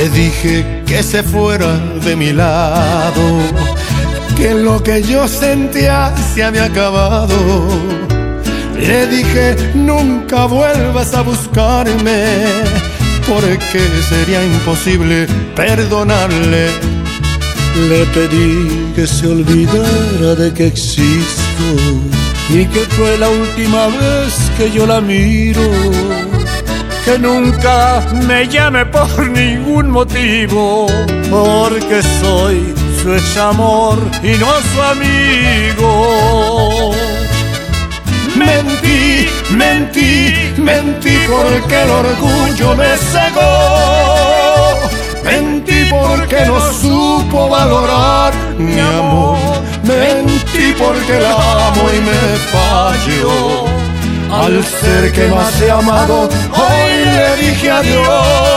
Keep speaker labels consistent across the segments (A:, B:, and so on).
A: Le dije que se fuera de mi lado, que lo que yo sentía se había acabado. Le dije nunca vuelvas a buscarme, porque sería imposible perdonarle.
B: Le pedí que se olvidara de que existo y que fue la última vez que yo la miro. Que nunca me llame por ningún motivo, porque soy su ex amor y no su amigo.
A: Mentí, mentí, mentí porque el orgullo me cegó. Mentí porque no supo valorar mi amor. Mentí porque la amo y me falló. Al ser que más he amado, hoy le dije adiós.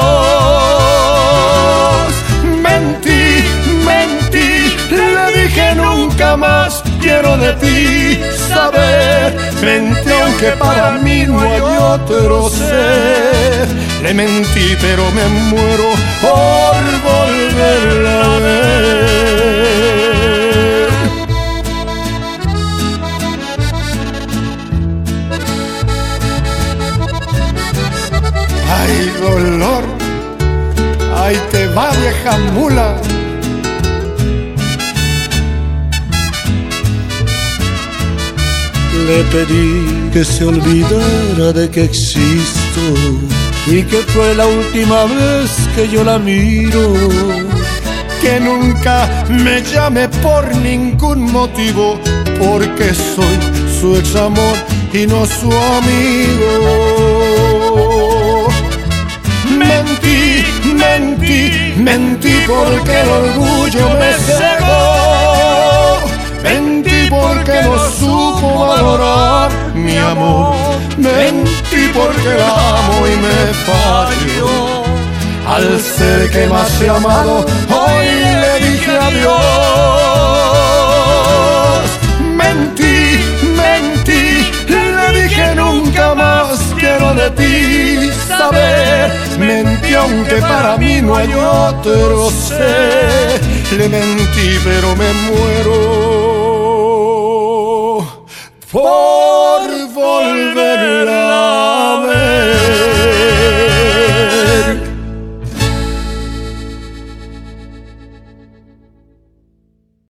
A: Mentí, mentí, le dije nunca más quiero de ti saber. Mentí aunque para mí no hay otro ser. Le mentí pero me muero por volverla a ver. Ay, dolor, ahí te va vieja mula.
B: Le pedí que se olvidara de que existo y que fue la última vez que yo la miro.
A: Que nunca me llame por ningún motivo, porque soy su ex amor y no su amigo. Mentí, mentí, mentí porque el orgullo me cegó. Mentí porque no supo valorar mi amor. Mentí porque la amo y me falló. Al ser que más he amado, hoy le dije adiós. Mentí, mentí, le dije nunca más quiero de ti saber. Mentí aunque para mí no hay otro ser. Le mentí pero me muero por volver.